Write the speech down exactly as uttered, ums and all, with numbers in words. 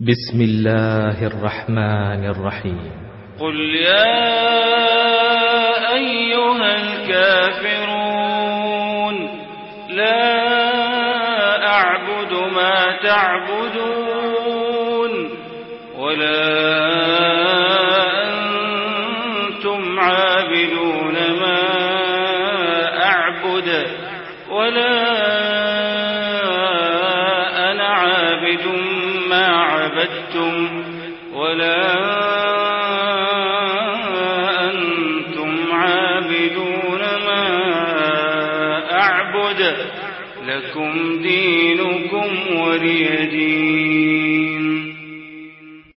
بسم الله الرحمن الرحيم. قل يا أيها الكافرون لا أعبد ما تعبدون ولا أنتم عابدون ما أعبد ولا أنا عابد ما عبدتم ولا أنتم عابدون ما أعبد لكم دينكم ولي دين.